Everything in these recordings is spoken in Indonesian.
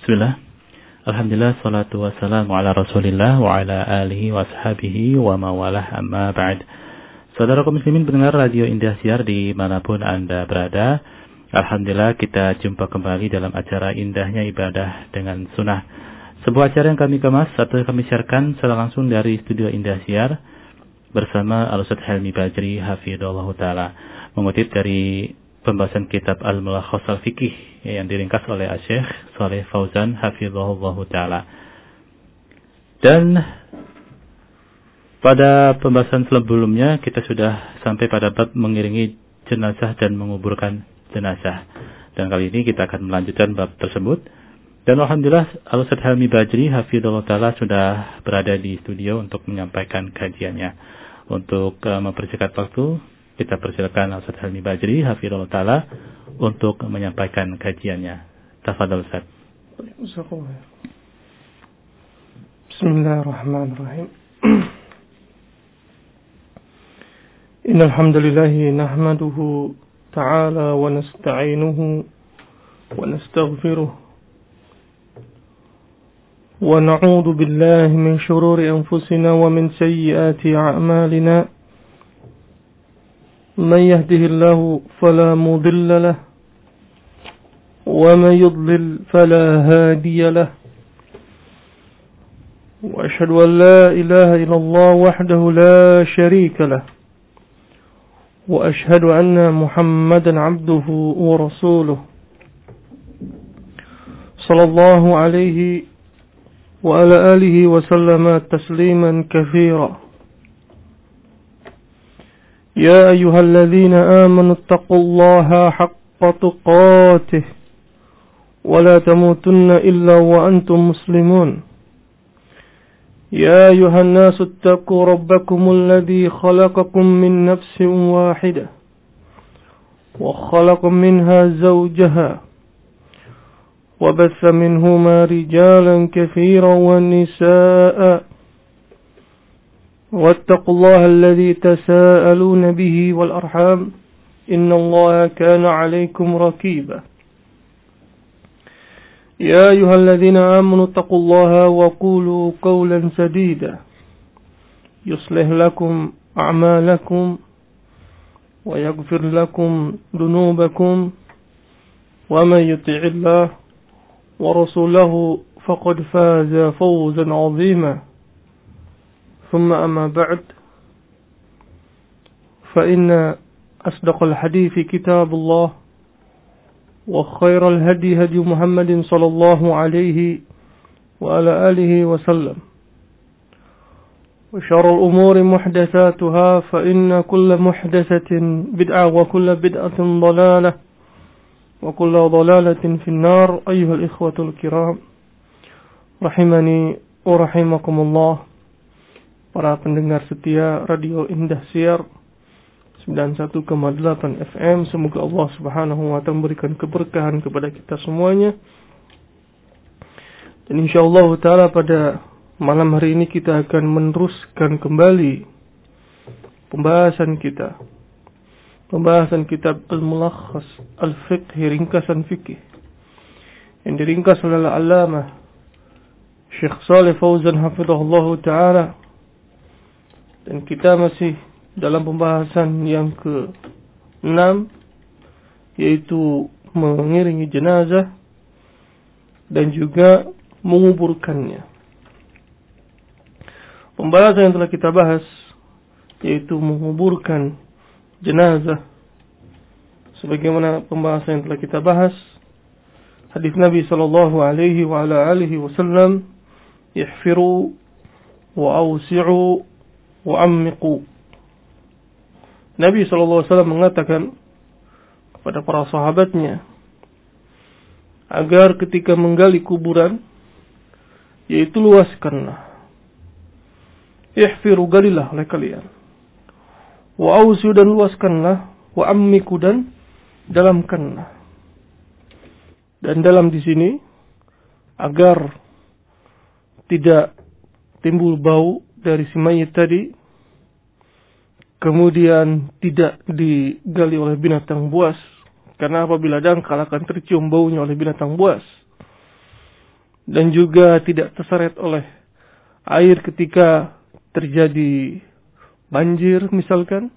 Bismillah. Alhamdulillah, salatu wassalamu ala rasulillah wa ala alihi wa sahabihi wa mawalah amma ba'd. Saudara kaum muslimin pendengar Radio Indah Siar dimanapun Anda berada, Alhamdulillah kita jumpa kembali dalam acara Indahnya Ibadah dengan Sunnah. Sebuah acara yang kami kemas atau kami siarkan secara langsung dari studio Indah Siar bersama Al-Ustadz Helmi Bajri hafidhahullah ta'ala, mengutip dari pembahasan kitab Al-Mulakhas Al-Fiqih yang diringkas oleh Syekh Shalih Fauzan hafidhahullah ta'ala. Dan pada pembahasan sebelumnya kita sudah sampai pada bab mengiringi jenazah dan menguburkan jenazah. Dan kali ini kita akan melanjutkan bab tersebut. Dan alhamdulillah Al-Ustadz Helmi Bajri hafidhahullah ta'ala sudah berada di studio untuk menyampaikan kajiannya. Untuk mempersingkat waktu, kita persilakan Ustaz Helmi Bajri hafidhahullah ta'ala untuk menyampaikan kajiannya. Tafadhal Ustaz. Bismillahirrahmanirrahim. Innal hamdalillah nahmaduhu ta'ala wa nasta'inuhu wa nastaghfiruh wa na'udzu billahi min shururi anfusina wa min sayyiati a'malina. من يهده الله فلا مضل له ومن يضلل فلا هادي له وأشهد أن لا إله إلا الله وحده لا شريك له وأشهد أن محمدا عبده ورسوله صلى الله عليه وعلى آله وسلم تسليما كثيرا. يا أيها الذين آمنوا اتقوا الله حق تقاته ولا تموتن إلا وأنتم مسلمون. يا أيها الناس اتقوا ربكم الذي خلقكم من نفس واحدة وخلق منها زوجها وبث منهما رجالا كثيرا ونساء واتقوا الله الذي تساءلون به والأرحام إن الله كان عليكم رقيبا. يا أيها الذين آمنوا اتقوا الله وقولوا قولا سديدا يصلح لكم أعمالكم ويغفر لكم ذنوبكم ومن يطع الله ورسوله فقد فاز فوزا عظيما. ثم أما بعد فإن أصدق الحديث كتاب الله وخير الهدي هدي محمد صلى الله عليه وعلى آله وسلم وشر الأمور محدثاتها فإن كل محدثة بدعة وكل بدعة ضلالة وكل ضلالة في النار. أيها الإخوة الكرام رحمني ورحمكم الله. Para pendengar setia Radio Indah Siar 91,8 FM, semoga Allah Subhanahu wa ta'ala memberikan keberkahan kepada kita semuanya. Dan insyaallah ta'ala pada malam hari ini kita akan meneruskan kembali pembahasan kitab Al-Mulakhas Al-Fiqh, ringkasan fikih yang diringkas oleh Al-Allamah Syekh Shalih Fauzan hafidhahullah ta'ala. Dan kita masih dalam pembahasan yang ke-6, yaitu mengiringi jenazah dan juga menguburkannya. Pembahasan yang telah kita bahas yaitu menguburkan jenazah, sebagaimana pembahasan yang telah kita bahas hadis Nabi sallallahu alaihi wa ala alihi wasallam, ihfiru wa awsi'u wa'ammiqu. Nabi SAW mengatakan kepada para sahabatnya agar ketika menggali kuburan, yaitu luaskanlah, ihfiru, galilah oleh kalian, wa'awsi'u, dan luaskanlah, wa'ammiqu, dan dalamkanlah. Dan dalam di sini agar tidak timbul bau dari si mayit tadi, kemudian tidak digali oleh binatang buas, karena apabila dangkal akan tercium baunya oleh binatang buas. dan juga tidak terseret oleh air ketika terjadi banjir misalkan.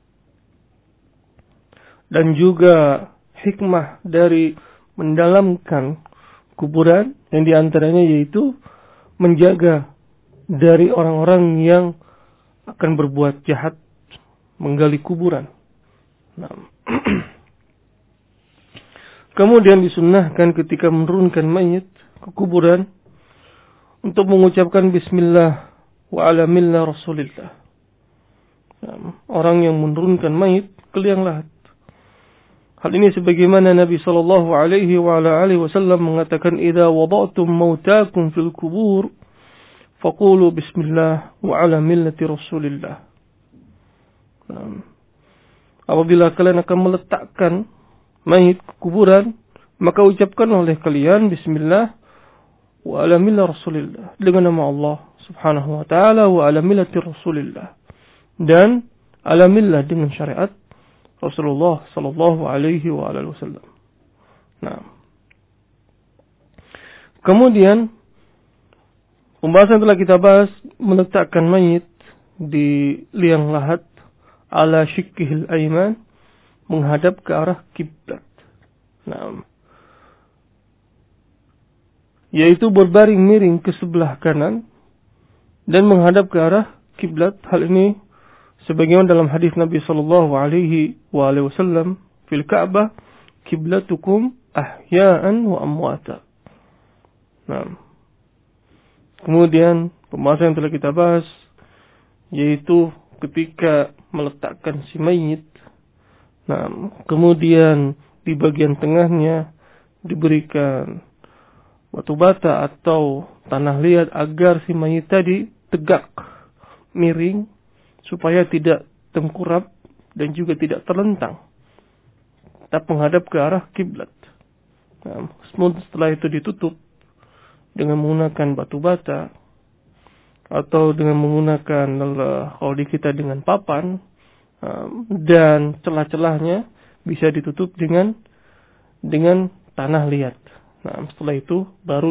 Dan juga hikmah dari mendalamkan kuburan yang diantaranya yaitu menjaga dari orang-orang yang akan berbuat jahat menggali kuburan. Nah. Kemudian disunnahkan ketika menurunkan mayit ke kuburan untuk mengucapkan bismillah wa ala millah rasulillah. Nah, orang yang menurunkan mayit ke liang lahat. Hal ini sebagaimana Nabi sallallahu alaihi wa ala alihi wasallam mengatakan, "Idza wada'tum mautakum fil kubur faqulu bismillah wa ala millati Rasulillah." Apabila kalian akan meletakkan mayit ke kuburan, maka ucapkan oleh kalian bismillah wa ala millah Rasulillah, dengan nama Allah Subhanahu wa taala, wa ala millati Rasulillah, dan ala millah dengan syariat Rasulullah sallallahu alaihi wa alihi wasallam. Nah. Kemudian pembahasan telah kita bahas meletakkan mayit di liang lahat ala syikkihil aiman, menghadap ke arah kiblat. Nah. Yaitu berbaring miring ke sebelah kanan dan menghadap ke arah kiblat. Hal ini sebagaimana dalam hadis Nabi sallallahu alaihi wasallam, fil Ka'bah kiblatukum ahya'an wa amwata. Nah. Kemudian pembahasan yang telah kita bahas yaitu ketika meletakkan si mayit. Nah, kemudian di bagian tengahnya diberikan batu bata atau tanah liat agar si mayit tadi tegak, miring, supaya tidak tengkurap dan juga tidak terlentang, tetap menghadap ke arah kiblat. Nah, setelah itu ditutup dengan menggunakan batu bata atau dengan menggunakan kalau di kita dengan papan, dan celah-celahnya bisa ditutup dengan tanah liat. Nah, setelah itu baru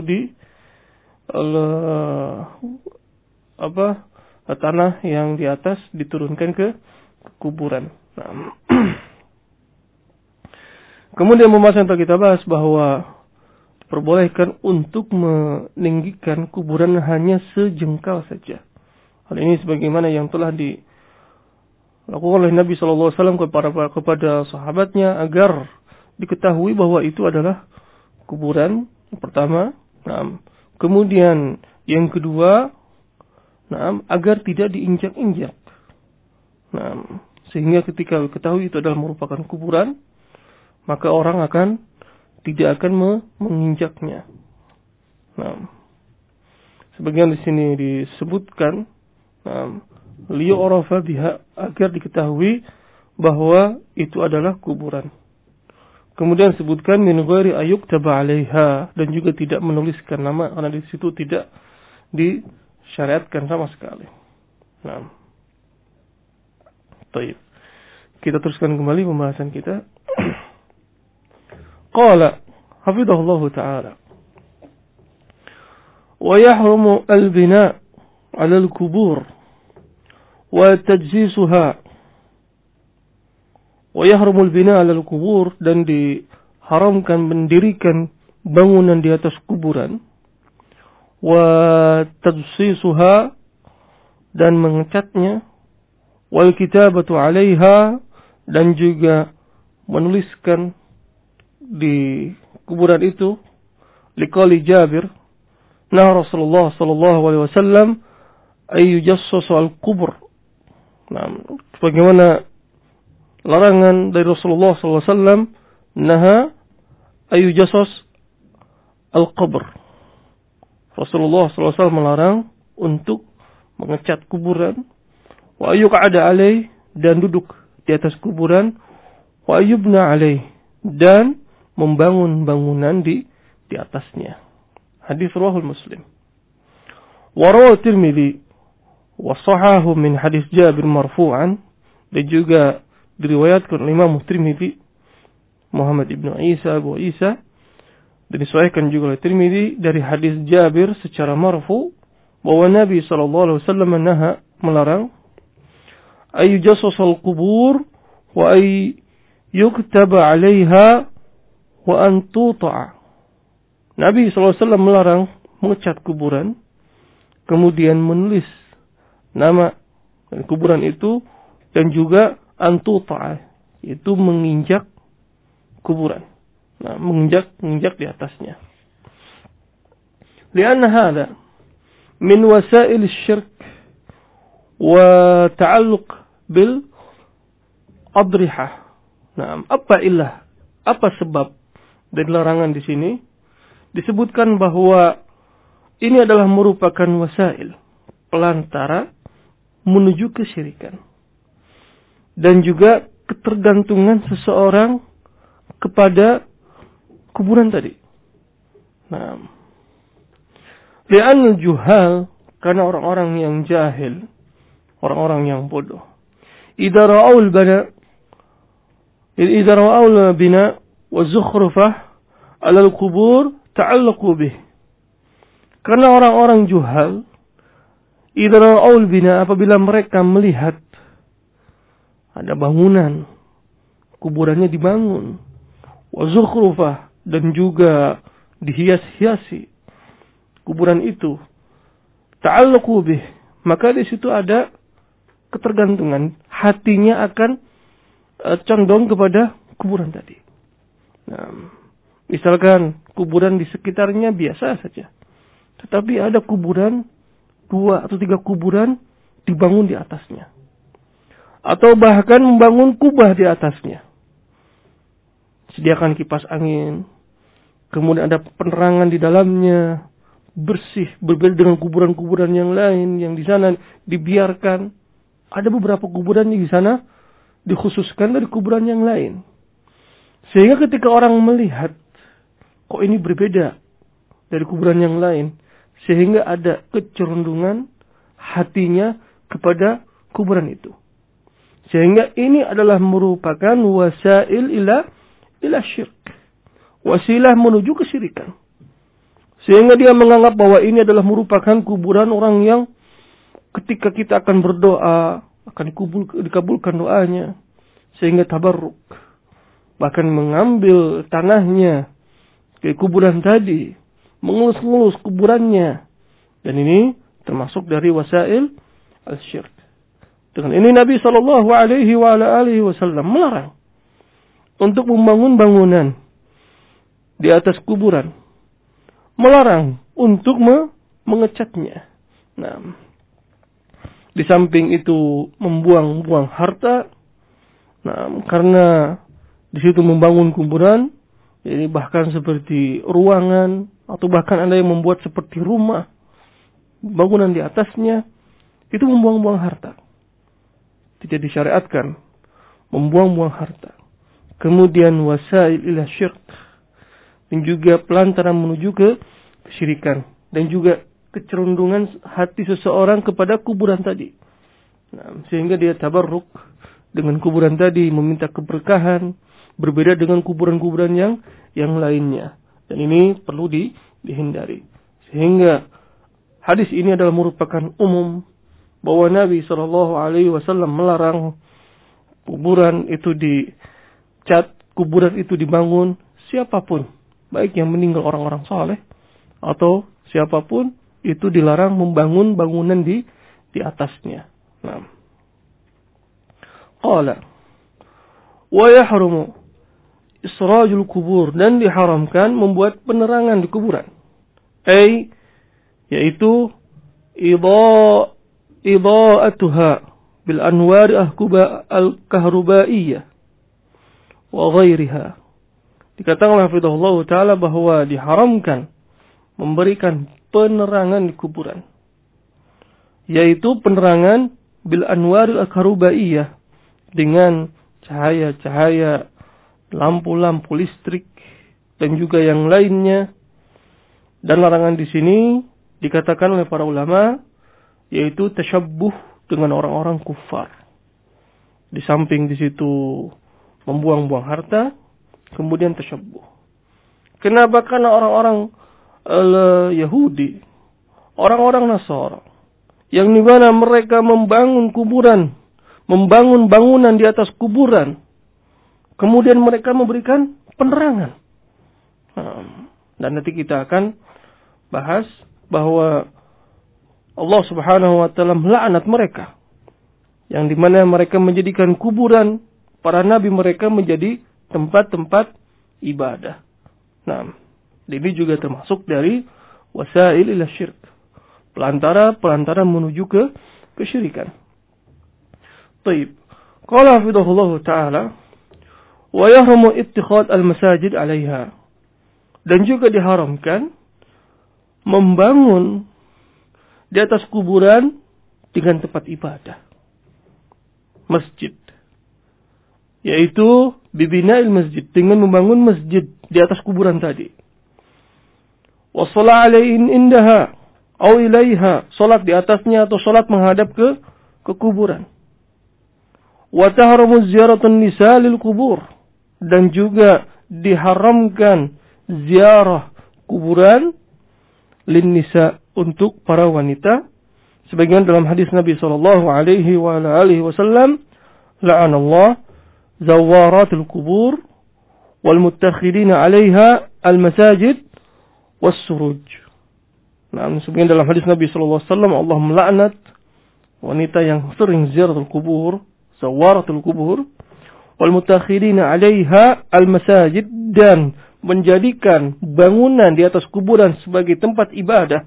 tanah yang di atas diturunkan ke kuburan. Nah. Kemudian pembahasan yang kita bahas bahwa diperbolehkan untuk meninggikan kuburan hanya sejengkal saja. Hal ini sebagaimana yang telah dilakukan oleh Nabi SAW kepada sahabatnya agar diketahui bahwa itu adalah kuburan yang pertama. Nah, kemudian yang kedua, agar tidak diinjak-injak. Nah, sehingga ketika ketahui itu adalah merupakan kuburan, maka orang tidak akan menginjaknya. Nah, sebagian di sini disebutkan liyu'rafa biha, agar diketahui bahwa itu adalah kuburan. Kemudian sebutkan min ghairi ayyuktaba 'alaiha, dan juga tidak menuliskan nama karena di situ tidak disyariatkan sama sekali. Nah. Baik. Kita teruskan kembali pembahasan kita. Qala hafidhahullahu ta'ala, wa yahrumu al-bina' 'ala al-qubur wa tajsisuha. Wa yahrumu al-bina' 'ala al-qubur, dan diharamkan mendirikan bangunan di atas kuburan. Wa tajsisuha, dan mengecatnya. Wal kitabatu 'alaiha, dan juga menuliskan di kuburan itu. Liqali Jabir, nah Rasulullah sallallahu alaihi wasallam ay yujassasu al-qubur. Nah, bagaimana larangan dari Rasulullah sallallahu alaihi wasallam, naha ay yujassas al-qabr. Rasulullah sallallahu alaihi wasallam melarang untuk mengecat kuburan. Wa ayyuq'ada alaih, dan duduk di atas kuburan. Wa ayyubna alaih, dan membangun bangunan di atasnya. Hadis riwayat Muslim. Wa rawahu Tirmidzi wa sahahu min hadis Jabir marfu'an, dan juga diriwayatkan oleh Imam Tirmidzi, Muhammad ibn Isa, Abu Isa, Disahihkan juga oleh Tirmidzi dari hadis Jabir secara marfu bahwa Nabi SAW melarang ay yujassasal qubur wa ay yuktaba 'alaiha wa an tuta'a. Nabi SAW melarang mengecat kuburan, kemudian menulis nama kuburan itu, dan juga an tuta'a, itu menginjak kuburan. Nah, menginjak di atasnya. Lianna hada min wasail syirk wa ta'alluq bil adrihah. Nah, apa sebab dari larangan di sini? Disebutkan bahwa ini adalah merupakan wasail, pelantara menuju kesyirikan. Dan juga ketergantungan seseorang kepada kuburan tadi. Nah, li'anul juhal, karena orang-orang yang jahil, orang-orang yang bodoh, idza ra'aul bina wa zukhrufah 'ala al-qubur ta'allaqu bih. Karena orang-orang juhal, idza ra'aul bina, apabila mereka melihat ada bangunan, kuburannya dibangun, wa zukhrufah, dan juga dihias-hiasi kuburan itu, ta'allaqu bih, maka di situ ada ketergantungan, hatinya akan condong kepada kuburan tadi. Nah, misalkan kuburan di sekitarnya biasa saja, tetapi ada kuburan 2 atau 3 kuburan dibangun di atasnya, atau bahkan membangun kubah di atasnya, sediakan kipas angin, kemudian ada penerangan di dalamnya, bersih, berbeda dengan kuburan-kuburan yang lain yang di sana dibiarkan. Ada beberapa kuburan yang di sana dikhususkan dari kuburan yang lain. Sehingga ketika orang melihat, kok ini berbeda dari kuburan yang lain, sehingga ada kecerundungan hatinya kepada kuburan itu. Sehingga ini adalah merupakan wasail ila syirk, wasilah menuju kesyirikan. Sehingga dia menganggap bahwa ini adalah merupakan kuburan orang yang ketika kita akan berdoa, akan dikabulkan doanya. Sehingga tabarruk, bahkan mengambil tanahnya ke kuburan tadi, mengelus-ngelus kuburannya. Dan ini termasuk dari wasail al-syirk. Dengan ini Nabi SAW melarang untuk membangun bangunan di atas kuburan, melarang untuk mengecatnya. Nah, di samping itu membuang-buang harta. Nah, karena di situ membangun kuburan, jadi bahkan seperti ruangan, atau bahkan ada yang membuat seperti rumah, bangunan di atasnya, itu membuang-buang harta. Tidak disyariatkan membuang-buang harta. Kemudian wasail ila syirk, dan juga pelantaran menuju ke kesyirikan, dan juga kecerundungan hati seseorang kepada kuburan tadi. Nah, sehingga dia tabarruk dengan kuburan tadi, meminta keberkahan, berbeda dengan kuburan-kuburan yang lainnya. Dan ini perlu dihindari. Sehingga hadis ini adalah merupakan umum bahwa Nabi SAW melarang kuburan itu dicat, kuburan itu dibangun, siapapun, baik yang meninggal orang-orang saleh atau siapapun, itu dilarang membangun bangunan di atasnya. Nah, qala wa yahrumu israjul kubur, dan diharamkan membuat penerangan di kuburan. Yaitu idha'atuha bil anwar al-kahrubaiyah wa ghairiha. Dikatakan oleh hafizahullah ta'ala bahwa diharamkan memberikan penerangan di kuburan, yaitu penerangan bil anwar al-kahrubaiyah, dengan cahaya-cahaya lampu-lampu listrik dan juga yang lainnya. Dan larangan di sini dikatakan oleh para ulama yaitu tasyabbuh dengan orang-orang kufar. Di samping di situ membuang-buang harta, kemudian tasyabbuh. Kenapa? Karena orang-orang Yahudi, orang-orang Nasara, yang di mana mereka membangun kuburan, membangun bangunan di atas kuburan, kemudian mereka memberikan penerangan. Dan nanti kita akan bahas bahwa Allah Subhanahu wa taala melaknat mereka, yang di mana mereka menjadikan kuburan para nabi mereka menjadi tempat-tempat ibadah. Nah, ini juga termasuk dari wasail ila syirk, pelantara menuju ke kesyirikan. Baik. Qala hafidhahullah taala wa yahrumu ittikhad al-masajid 'alaiha. Dan juga diharamkan membangun di atas kuburan dengan tempat ibadah. Masjid. Yaitu bibina'il masjid, dengan membangun masjid di atas kuburan tadi. Wa shalah 'alaihin indaha aw ilaiha, salat di atasnya atau salat menghadap ke kuburan. Wa tahramu ziyaratun nisa lil kubur, dan juga diharamkan ziarah kuburan lin nisa, untuk para wanita, sebagaimana dalam hadis Nabi sallallahu alaihi wa alihi wasallam, la'anallahu zawaratul kubur wal muttakhidina 'alaiha al masajid was suruj. Nah, sebagaimana dalam hadis Nabi sallallahu alaihi wasallam, Allah melaknat wanita yang sering ziaratul kubur, zawaratul kubur, wal muttakhidina 'alaiha al masajid, dan menjadikan bangunan di atas kuburan sebagai tempat ibadah.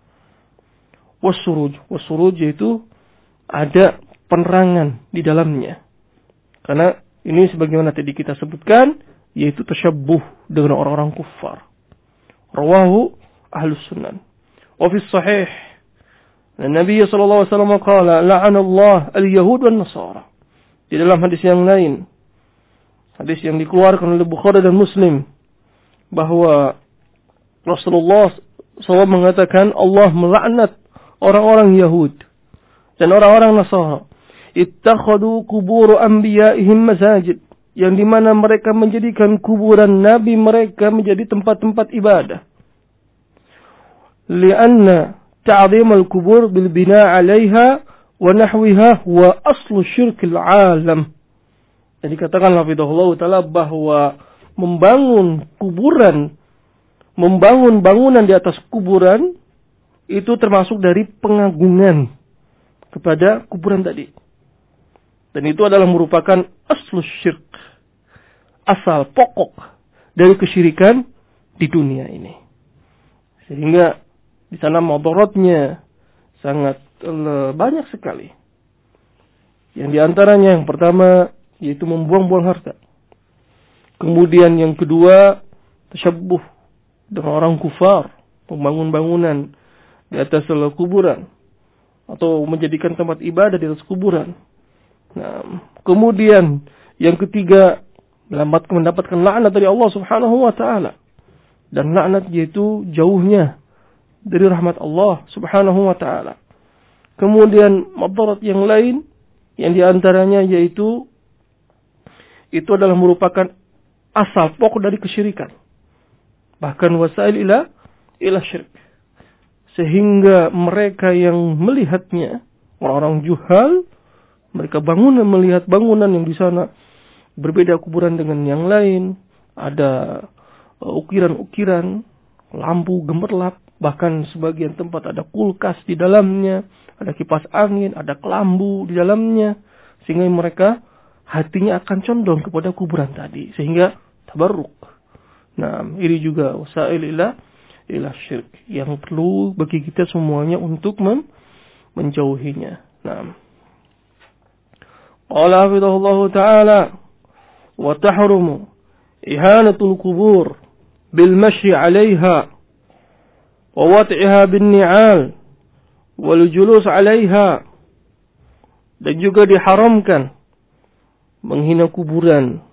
Wasuruj yaitu ada penerangan di dalamnya. Karena ini sebagaimana tadi kita sebutkan, yaitu tasyabbuh dengan orang-orang kufar. Rawahu Ahlus Sunan. Wa fi sahih, Nabi sallallahu alaihi wasallam qala la'ana Allah al-yahud wan nasara. Di dalam hadis yang lain, hadis yang dikeluarkan oleh Bukhari dan Muslim, bahwa Rasulullah SAW mengatakan Allah melaknat orang-orang Yahud dan orang-orang Nasara. Ittakhadu kubur anbiya'ihim masajid, yang dimana mereka menjadikan kuburan nabi mereka menjadi tempat-tempat ibadah. Lianna ta'zim al-kubur bil bina' 'alaiha wa nahwiha wa aslu syirkil 'alam. Jadi katakan hafizahullah taala bahwa membangun kuburan, membangun bangunan di atas kuburan, itu termasuk dari pengagungan kepada kuburan tadi. Dan itu adalah merupakan aslus syirk, asal pokok dari kesyirikan di dunia ini. Sehingga di sana mudaratnya sangat banyak sekali. Yang diantaranya yang pertama yaitu membuang-buang harta. Kemudian yang kedua, tasyabbuh dengan orang kufar, membangun bangunan di atas kuburan atau menjadikan tempat ibadah di atas kuburan. Nah, kemudian yang ketiga, mendapatkan laknat dari Allah Subhanahu wa taala. Dan laknat yaitu jauhnya dari rahmat Allah Subhanahu wa taala. Kemudian madarat yang lain yang diantaranya yaitu itu adalah merupakan asal pokok dari kesyirikan. Bahkan wasail ila syirik. Sehingga mereka yang melihatnya, orang-orang juhal, mereka melihat bangunan yang di sana berbeda kuburan dengan yang lain. Ada ukiran-ukiran, lampu gemerlap, bahkan sebagian tempat ada kulkas di dalamnya, ada kipas angin, ada kelambu di dalamnya. Sehingga mereka hatinya akan condong kepada kuburan tadi, sehingga tabarruk. Nah, ini juga wasail ila syirik yang perlu bagi kita semuanya untuk menjauhinya. Nah, qala hafizahullah taala wa tahrumu ihanatul qubur bil mashi 'alaiha wa wat'iha bin ni'al wal julus 'alaiha. Dan juga diharamkan menghina kuburan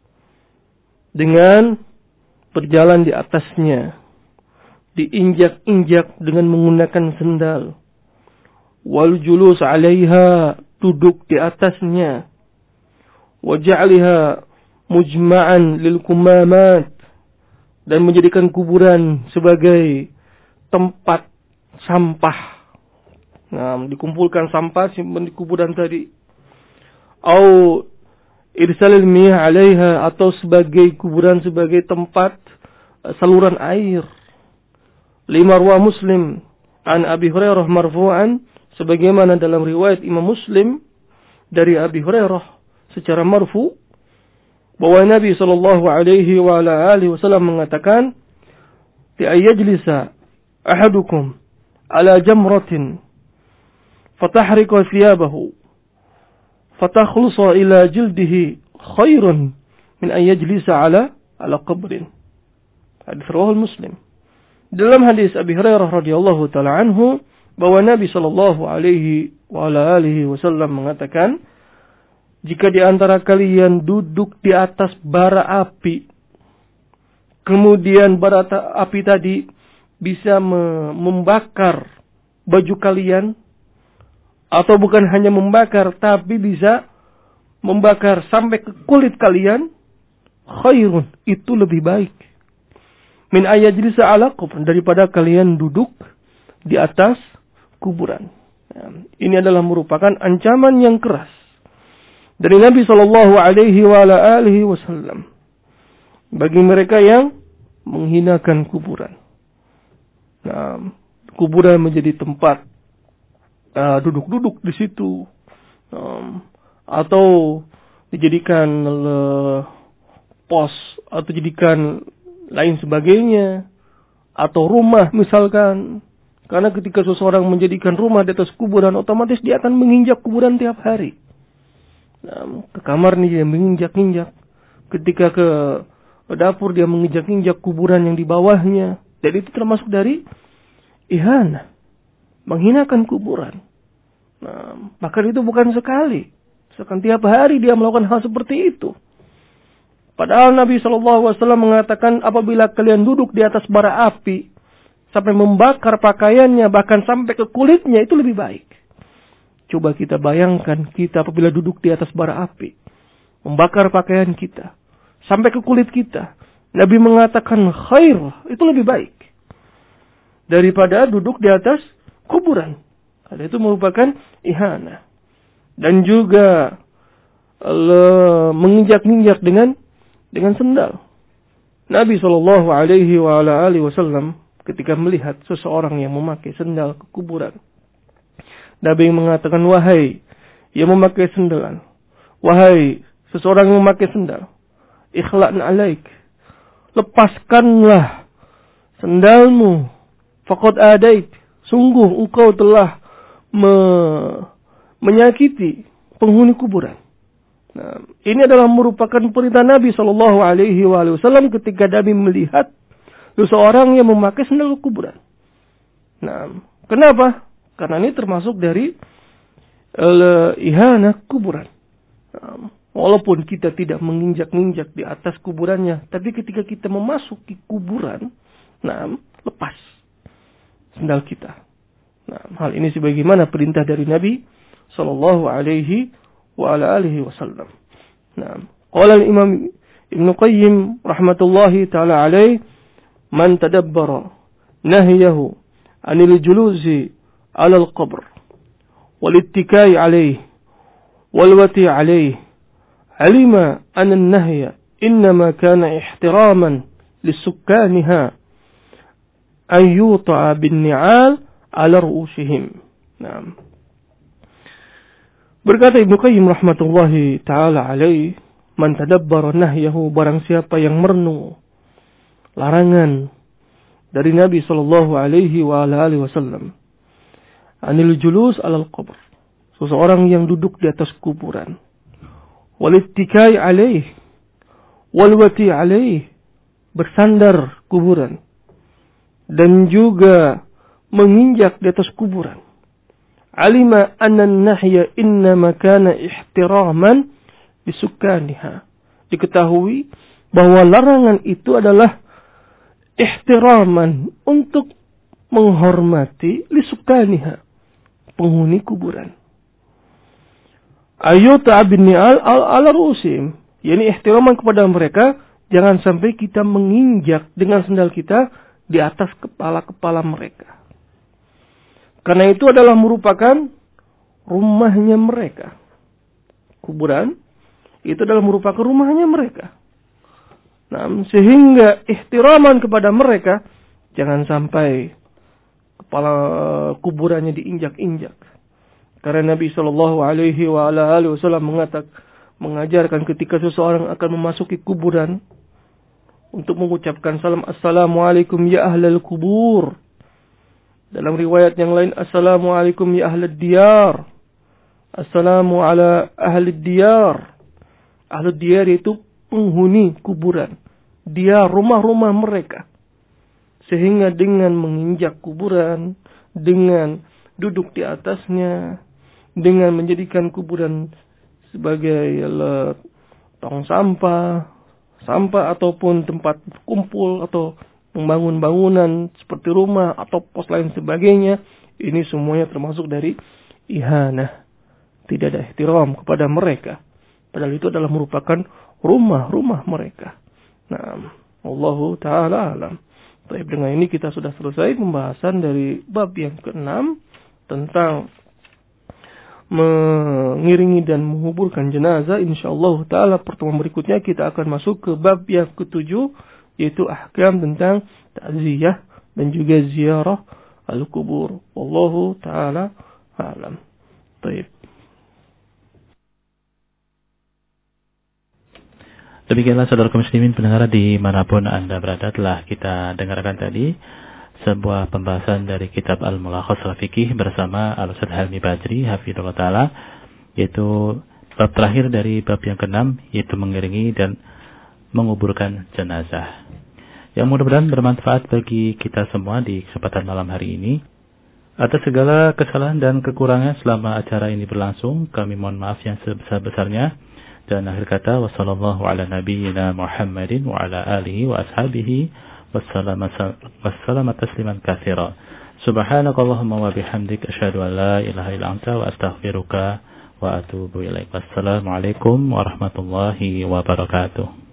dengan berjalan di atasnya, diinjak-injak dengan menggunakan sendal, wal julus 'alaiha, duduk di atasnya, wa ja'liha mujma'an lil kumamat, dan menjadikan kuburan sebagai tempat sampah. Nah, dikumpulkan sampah simpan di kuburan tadi. Au irsalil miyah 'alaiha, atau sebagai kuburan sebagai tempat saluran air. Lima ruwa Muslim an Abi Hurairah marfu'an, sebagaimana dalam riwayat Imam Muslim dari Abi Hurairah secara marfu, bahwa Nabi sallallahu alaihi wa ala alihi wasallam mengatakan, "Ti ayyajlisa ahadukum ala jamratin fatahriqa thiyabahu fatakhlusa ila jildihi khairun min ayyajlisa ala qabrin." Hadis riwayat Muslim. Dalam hadis Abi Hurairah radhiyallahu taala anhu, bahwa Nabi sallallahu alaihi wa ala alihi wasallam mengatakan, jika di antara kalian duduk di atas bara api, kemudian bara api tadi bisa membakar baju kalian, atau bukan hanya membakar, tapi bisa membakar sampai ke kulit kalian, khairun, itu lebih baik. Min ayajlisa ala qabr, daripada kalian duduk di atas kuburan. Ini adalah merupakan ancaman yang keras dari Nabi sallallahu alaihi wa ala alihi wasallam bagi mereka yang menghinakan kuburan. Nah, kuburan menjadi tempat duduk-duduk di situ, atau dijadikan pos, atau jadikan lain sebagainya, atau rumah misalkan. Karena ketika seseorang menjadikan rumah di atas kuburan, otomatis dia akan menginjak kuburan tiap hari. Nah, ke kamar nih dia menginjak-injak. Ketika ke dapur dia menginjak-injak kuburan yang di bawahnya. Jadi itu termasuk dari ihana, menghinakan kuburan. Nah, bahkan itu bukan sekali. Seakan tiap hari dia melakukan hal seperti itu. Padahal Nabi SAW mengatakan, apabila kalian duduk di atas bara api sampai membakar pakaiannya, bahkan sampai ke kulitnya, itu lebih baik. Coba kita bayangkan, kita apabila duduk di atas bara api, membakar pakaian kita sampai ke kulit kita, Nabi mengatakan khair, itu lebih baik daripada duduk di atas kuburan. Karena itu merupakan ihana. Dan juga menginjak-injak dengan sendal. Nabi sallallahu alaihi wa ala alihi wasallam ketika melihat seseorang yang memakai sendal ke kuburan, Nabi mengatakan, wahai yang memakai sendal, wahai seseorang yang memakai sendal, ikhla'na alaik, lepaskanlah sendalmu, faqad adait, sungguh engkau telah menyakiti penghuni kuburan. Nah, ini adalah merupakan perintah Nabi sallallahu alaihi wasallam ketika Nabi melihat seseorang yang memakai sendal kuburan. Nah, kenapa? Karena ini termasuk dari ihana kuburan. Nah, walaupun kita tidak menginjak-injak di atas kuburannya, tapi ketika kita memasuki kuburan, nah, lepas sendal kita. Nah, hal ini sebagaimana perintah dari Nabi sallallahu alaihi wasallam. Nah, qala al-Imam Ibnu Qayyim rahmatullahi taala alaihi, man tadabbara nahyahu anil julusi 'ala al-qabr wal ittikai 'alayhi wal wati 'alayhi alima anna an-nahya inma kana ihtiraman lis-sukkaniha ay yuta'a bin-ni'al 'ala ru'usihim. Nah, berkata Ibnu Qayyim rahmatullahi ta'ala alaih, man tadabbara nahyahu, barang siapa yang merenung larangan dari Nabi sallallahu alaihi wa alihi wasallam, anil julus alal qabr, seseorang yang duduk di atas kuburan, wal ittikai alaih, wal wati alaih, bersandar kuburan, dan juga menginjak di atas kuburan. Alima anna an-nahya innama kana ihtiraman bisukkaniha. Diketahui bahwa larangan itu adalah ihtiraman, untuk menghormati lisukkaniha, penghuni kuburan. Ayyuta bin ni'al ala rusim, yakni ihtiraman kepada mereka, jangan sampai kita menginjak dengan sendal kita di atas kepala-kepala mereka. Karena itu adalah merupakan rumahnya mereka. Kuburan itu adalah merupakan rumahnya mereka. Nah, sehingga ihtiraman kepada mereka, jangan sampai kepala kuburannya diinjak-injak. Karena Nabi SAW mengajarkan ketika seseorang akan memasuki kuburan untuk mengucapkan salam, Assalamualaikum ya ahlal kubur. Dalam riwayat yang lain, Assalamualaikum ya ahlad diyar. Assalamu ala ahlid diyar. Ahlud diyar itu penghuni kuburan. Dia rumah-rumah mereka. Sehingga dengan menginjak kuburan, dengan duduk di atasnya, dengan menjadikan kuburan sebagai tong sampah ataupun tempat kumpul atau membangun bangunan seperti rumah atau pos lain sebagainya, ini semuanya termasuk dari ihanah. Tidak ada ihtiram kepada mereka. Padahal itu adalah merupakan rumah-rumah mereka. Nah, Allahu ta'ala alam. Baik, dengan ini kita sudah selesai pembahasan dari bab yang ke-6 tentang mengiringi dan menguburkan jenazah. InsyaAllah ta'ala pertemuan berikutnya kita akan masuk ke bab yang ke-7, yaitu ahkam tentang ta'ziyah dan juga ziarah al-kubur. Wallahu ta'ala alam. Baik. Demikianlah saudara kaum muslimin pendengar dimanapun Anda berada, telah kita dengarkan tadi sebuah pembahasan dari kitab Al-Mulakhas Al-Fiqih bersama Al-Ustaz Helmi Badri hafizahullah ta'ala, yaitu bab terakhir dari bab yang ke-6, yaitu mengiringi dan menguburkan jenazah, yang mudah-mudahan bermanfaat bagi kita semua di kesempatan malam hari ini. Atas segala kesalahan dan kekurangan selama acara ini berlangsung, kami mohon maaf yang sebesar-besarnya. Dan akhir kata, wassallallahu ala nabiyyina Muhammadin wa ala alihi wa ashabihi wassalamu tasliman katsira. Subhanakallahumma wa bihamdik asyhadu an la ilaha illa anta wa astaghfiruka wa atubu ilaik. Wassalamualaikum warahmatullahi wabarakatuh.